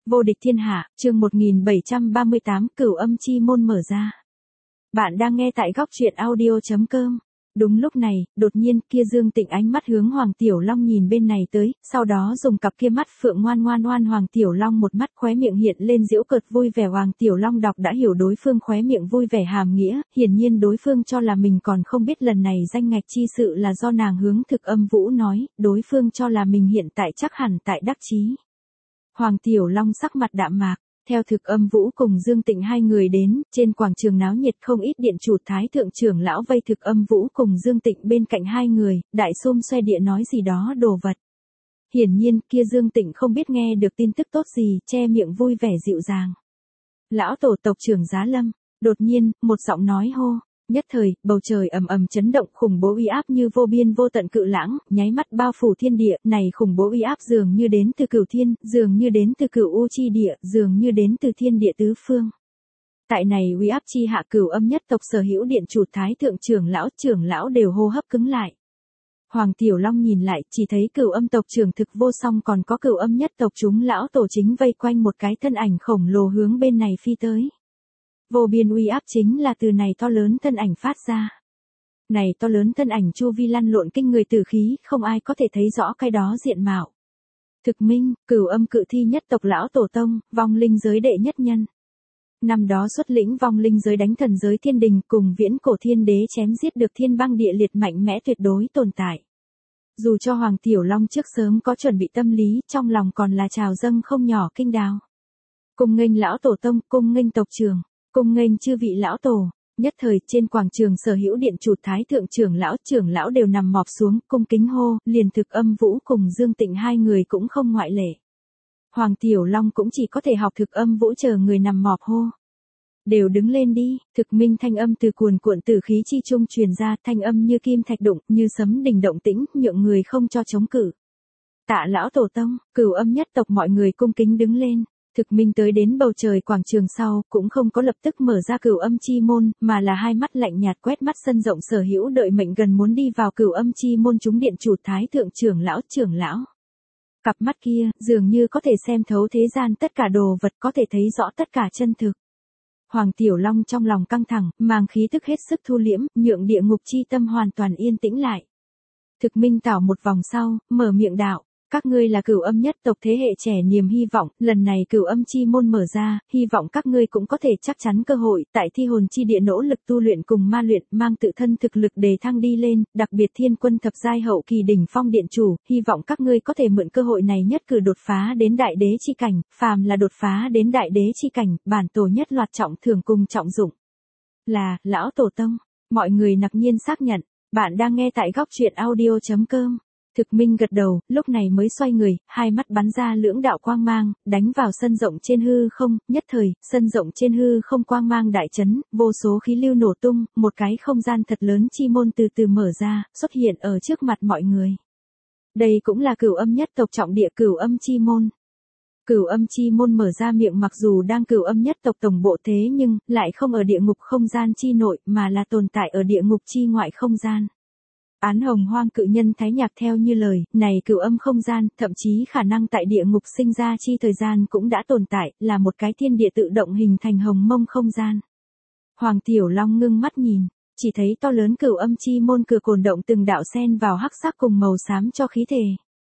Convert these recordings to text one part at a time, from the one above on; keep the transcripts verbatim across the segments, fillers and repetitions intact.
Vô địch thiên hạ, chương một nghìn bảy trăm ba mươi tám, Cửu Âm Chi Môn mở ra. Bạn đang nghe tại góc truyện audio chấm com. Đúng lúc này, đột nhiên kia Dương Tịnh ánh mắt hướng Hoàng Tiểu Long nhìn bên này tới, sau đó dùng cặp kia mắt phượng ngoan ngoan ngoan Hoàng Tiểu Long một mắt khóe miệng hiện lên giễu cợt vui vẻ. Hoàng Tiểu Long đọc đã hiểu đối phương khóe miệng vui vẻ hàm nghĩa, hiển nhiên đối phương cho là mình còn không biết lần này danh ngạch chi sự là do nàng hướng Thực Âm Vũ nói, đối phương cho là mình hiện tại chắc hẳn tại đắc chí. Hoàng Tiểu Long sắc mặt đạm mạc, theo Thực Âm Vũ cùng Dương Tịnh hai người đến, trên quảng trường náo nhiệt không ít điện chủ thái thượng trưởng lão vây Thực Âm Vũ cùng Dương Tịnh bên cạnh hai người, đại xôm xoe địa nói gì đó đồ vật. Hiển nhiên, kia Dương Tịnh không biết nghe được tin tức tốt gì, che miệng vui vẻ dịu dàng. Lão tổ tộc trưởng Giá Lâm, đột nhiên, một giọng nói hô. Nhất thời, bầu trời ầm ầm chấn động, khủng bố uy áp như vô biên vô tận cự lãng, nháy mắt bao phủ thiên địa, này khủng bố uy áp dường như đến từ cửu thiên, dường như đến từ cửu u chi địa, dường như đến từ thiên địa tứ phương. Tại này uy áp chi hạ, Cửu Âm nhất tộc sở hữu điện chủ thái thượng trưởng lão, trưởng lão đều hô hấp cứng lại. Hoàng Tiểu Long nhìn lại, chỉ thấy Cửu Âm tộc trưởng Thực Vô Song còn có Cửu Âm nhất tộc chúng lão tổ chính vây quanh một cái thân ảnh khổng lồ hướng bên này phi tới. Vô biên uy áp chính là từ này to lớn thân ảnh phát ra. Này to lớn thân ảnh chu vi lăn lộn kinh người tử khí, không ai có thể thấy rõ cái đó diện mạo. Thực Minh, Cửu Âm cự thi nhất tộc lão tổ tông, vong linh giới đệ nhất nhân. Năm đó xuất lĩnh vong linh giới đánh thần giới thiên đình, cùng viễn cổ thiên đế chém giết được thiên băng địa liệt mạnh mẽ tuyệt đối tồn tại. Dù cho Hoàng Tiểu Long trước sớm có chuẩn bị tâm lý, trong lòng còn là trào dâng không nhỏ kinh đào. Cùng nghênh lão tổ tông, cùng nghênh tộc trưởng. Cùng nghênh chư vị lão tổ, nhất thời trên quảng trường sở hữu điện chủ thái thượng trưởng lão trưởng lão đều nằm mọp xuống, cung kính hô, liền Thực Âm Vũ cùng Dương Tịnh hai người cũng không ngoại lệ. Hoàng Tiểu Long cũng chỉ có thể học Thực Âm Vũ chờ người nằm mọp hô. Đều đứng lên đi, Thực Minh thanh âm từ cuồn cuộn tử khí chi trung truyền ra, thanh âm như kim thạch đụng, như sấm đình động tĩnh, nhượng người không cho chống cự. Tạ lão tổ tông, Cửu Âm nhất tộc mọi người cung kính đứng lên. Thực Minh tới đến bầu trời quảng trường sau, cũng không có lập tức mở ra Cửu Âm chi môn, mà là hai mắt lạnh nhạt quét mắt sân rộng sở hữu đợi mệnh gần muốn đi vào Cửu Âm chi môn chúng điện chủ thái thượng trưởng lão trưởng lão. Cặp mắt kia, dường như có thể xem thấu thế gian tất cả đồ vật, có thể thấy rõ tất cả chân thực. Hoàng Tiểu Long trong lòng căng thẳng, mang khí tức hết sức thu liễm, nhượng địa ngục chi tâm hoàn toàn yên tĩnh lại. Thực Minh tảo một vòng sau, mở miệng đạo. Các ngươi là Cửu Âm nhất tộc thế hệ trẻ niềm hy vọng, lần này Cửu Âm chi môn mở ra, hy vọng các ngươi cũng có thể chắc chắn cơ hội, tại thi hồn chi địa nỗ lực tu luyện cùng ma luyện, mang tự thân thực lực đề thăng đi lên, đặc biệt thiên quân thập giai hậu kỳ đỉnh phong điện chủ, hy vọng các ngươi có thể mượn cơ hội này nhất cử đột phá đến đại đế chi cảnh, phàm là đột phá đến đại đế chi cảnh, bản tổ nhất loạt trọng thưởng cùng trọng dụng. Là, lão tổ tông, mọi người ngạc nhiên xác nhận, bạn đang nghe tại góc truyện audio chấm com. Thực Minh gật đầu, lúc này mới xoay người, hai mắt bắn ra lưỡng đạo quang mang, đánh vào sân rộng trên hư không, nhất thời, sân rộng trên hư không quang mang đại chấn, vô số khí lưu nổ tung, một cái không gian thật lớn chi môn từ từ mở ra, xuất hiện ở trước mặt mọi người. Đây cũng là Cửu Âm nhất tộc trọng địa Cửu Âm chi môn. Cửu Âm chi môn mở ra miệng mặc dù đang Cửu Âm nhất tộc tổng bộ thế nhưng, lại không ở địa ngục không gian chi nội, mà là tồn tại ở địa ngục chi ngoại không gian. Án Hồng Hoang cự nhân Thái Nhạc theo như lời, này Cửu Âm không gian, thậm chí khả năng tại địa ngục sinh ra chi thời gian cũng đã tồn tại, là một cái thiên địa tự động hình thành hồng mông không gian. Hoàng Tiểu Long ngưng mắt nhìn, chỉ thấy to lớn Cửu Âm chi môn cửa cồn động từng đạo sen vào hắc sắc cùng màu xám cho khí thể.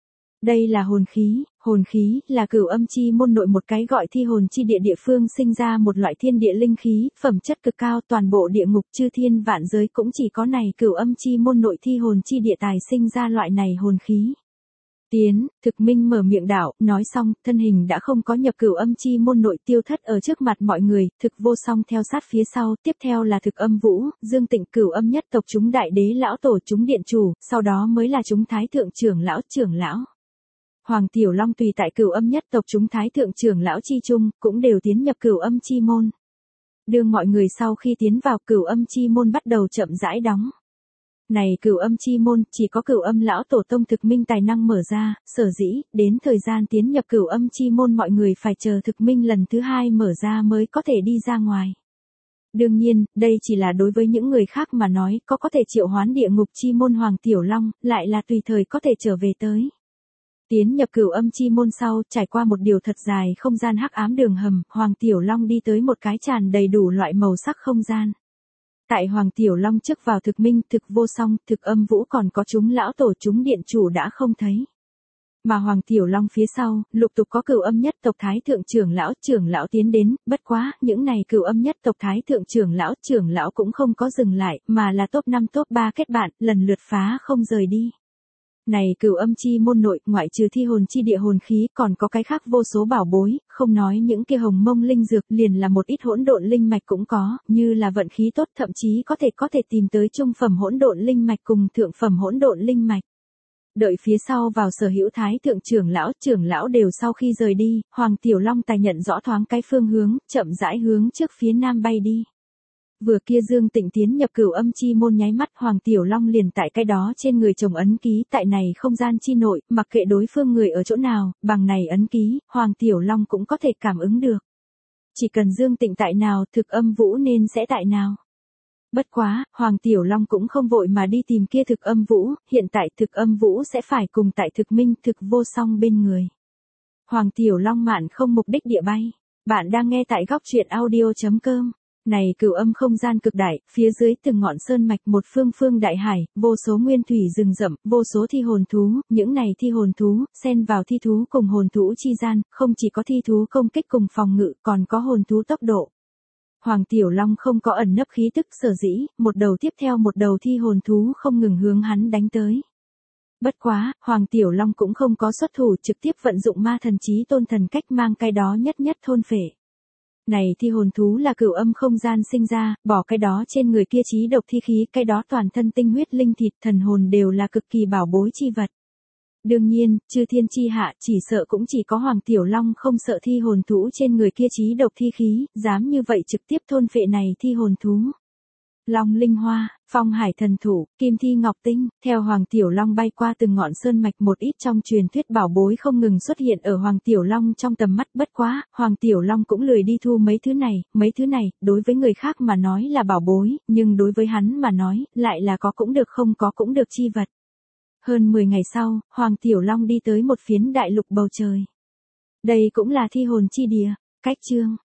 Đây là hồn khí, hồn khí là Cửu Âm chi môn nội một cái gọi thi hồn chi địa địa phương sinh ra một loại thiên địa linh khí, phẩm chất cực cao, toàn bộ địa ngục chư thiên vạn giới cũng chỉ có này Cửu Âm chi môn nội thi hồn chi địa tài sinh ra loại này hồn khí. Tiến, Thực Minh mở miệng đạo, nói xong, thân hình đã không có nhập Cửu Âm chi môn nội tiêu thất ở trước mặt mọi người, Thực Vô Song theo sát phía sau, tiếp theo là Thực Âm Vũ, Dương Tịnh Cửu Âm nhất tộc chúng đại đế lão tổ chúng điện chủ, sau đó mới là chúng thái thượng trưởng lão trưởng lão. Hoàng Tiểu Long tùy tại Cửu Âm nhất tộc chúng thái thượng trưởng lão chi trung, cũng đều tiến nhập Cửu Âm chi môn. Đương mọi người sau khi tiến vào Cửu Âm chi môn bắt đầu chậm rãi đóng. Này Cửu Âm chi môn, chỉ có Cửu Âm lão tổ tông Thực Minh tài năng mở ra, sở dĩ, đến thời gian tiến nhập Cửu Âm chi môn mọi người phải chờ Thực Minh lần thứ hai mở ra mới có thể đi ra ngoài. Đương nhiên, đây chỉ là đối với những người khác mà nói, có có thể triệu hoán địa ngục chi môn Hoàng Tiểu Long, lại là tùy thời có thể trở về tới. Tiến nhập Cửu Âm Chi Môn sau, trải qua một điều thật dài không gian hắc ám đường hầm, Hoàng Tiểu Long đi tới một cái tràn đầy đủ loại màu sắc không gian. Tại Hoàng Tiểu Long trước vào thực minh, thực vô song, thực âm vũ còn có chúng lão tổ chúng điện chủ đã không thấy. Mà Hoàng Tiểu Long phía sau, lục tục có Cửu Âm nhất tộc Thái thượng trưởng lão, trưởng lão tiến đến, bất quá, những này Cửu Âm nhất tộc Thái thượng trưởng lão, trưởng lão cũng không có dừng lại, mà là top năm top ba kết bạn, lần lượt phá không rời đi. Này Cửu Âm Chi Môn nội, ngoại trừ thi hồn chi địa hồn khí, còn có cái khác vô số bảo bối, không nói những kia hồng mông linh dược, liền là một ít hỗn độn linh mạch cũng có, như là vận khí tốt, thậm chí có thể có thể tìm tới trung phẩm hỗn độn linh mạch cùng thượng phẩm hỗn độn linh mạch. Đợi phía sau vào sở hữu Thái thượng trưởng lão, trưởng lão đều sau khi rời đi, Hoàng Tiểu Long tài nhận rõ thoáng cái phương hướng, chậm rãi hướng trước phía nam bay đi. Vừa kia Dương Tịnh tiến nhập Cửu Âm Chi Môn nháy mắt, Hoàng Tiểu Long liền tại cái đó trên người chồng ấn ký, tại này không gian chi nội, mặc kệ đối phương người ở chỗ nào, bằng này ấn ký, Hoàng Tiểu Long cũng có thể cảm ứng được. Chỉ cần Dương Tịnh tại nào, thực âm vũ nên sẽ tại nào. Bất quá, Hoàng Tiểu Long cũng không vội mà đi tìm kia thực âm vũ, hiện tại thực âm vũ sẽ phải cùng tại thực minh, thực vô song bên người. Hoàng Tiểu Long mạn không mục đích địa bay. Bạn đang nghe tại góc truyện audio chấm com. Này Cửu Âm không gian cực đại, phía dưới từng ngọn sơn mạch một phương phương đại hải, vô số nguyên thủy rừng rậm, vô số thi hồn thú, những này thi hồn thú, xen vào thi thú cùng hồn thú chi gian, không chỉ có thi thú công kích cùng phòng ngự, còn có hồn thú tốc độ. Hoàng Tiểu Long không có ẩn nấp khí tức, sở dĩ, một đầu tiếp theo một đầu thi hồn thú không ngừng hướng hắn đánh tới. Bất quá, Hoàng Tiểu Long cũng không có xuất thủ, trực tiếp vận dụng ma thần chí tôn thần cách mang cái đó nhất nhất thôn phệ. Này thi hồn thú là Cửu Âm không gian sinh ra, bỏ cái đó trên người kia chí độc thi khí, cái đó toàn thân tinh huyết linh thịt, thần hồn đều là cực kỳ bảo bối chi vật. Đương nhiên, chư thiên chi hạ, chỉ sợ cũng chỉ có Hoàng Tiểu Long không sợ thi hồn thú trên người kia chí độc thi khí, dám như vậy trực tiếp thôn phệ này thi hồn thú. Long linh hoa, phong hải thần thủ, kim thi ngọc tinh, theo Hoàng Tiểu Long bay qua từng ngọn sơn mạch, một ít trong truyền thuyết bảo bối không ngừng xuất hiện ở Hoàng Tiểu Long trong tầm mắt. Bất quá, Hoàng Tiểu Long cũng lười đi thu mấy thứ này, mấy thứ này, đối với người khác mà nói là bảo bối, nhưng đối với hắn mà nói, lại là có cũng được không có cũng được chi vật. Hơn mười ngày sau, Hoàng Tiểu Long đi tới một phiến đại lục bầu trời. Đây cũng là thi hồn chi địa, cách chương.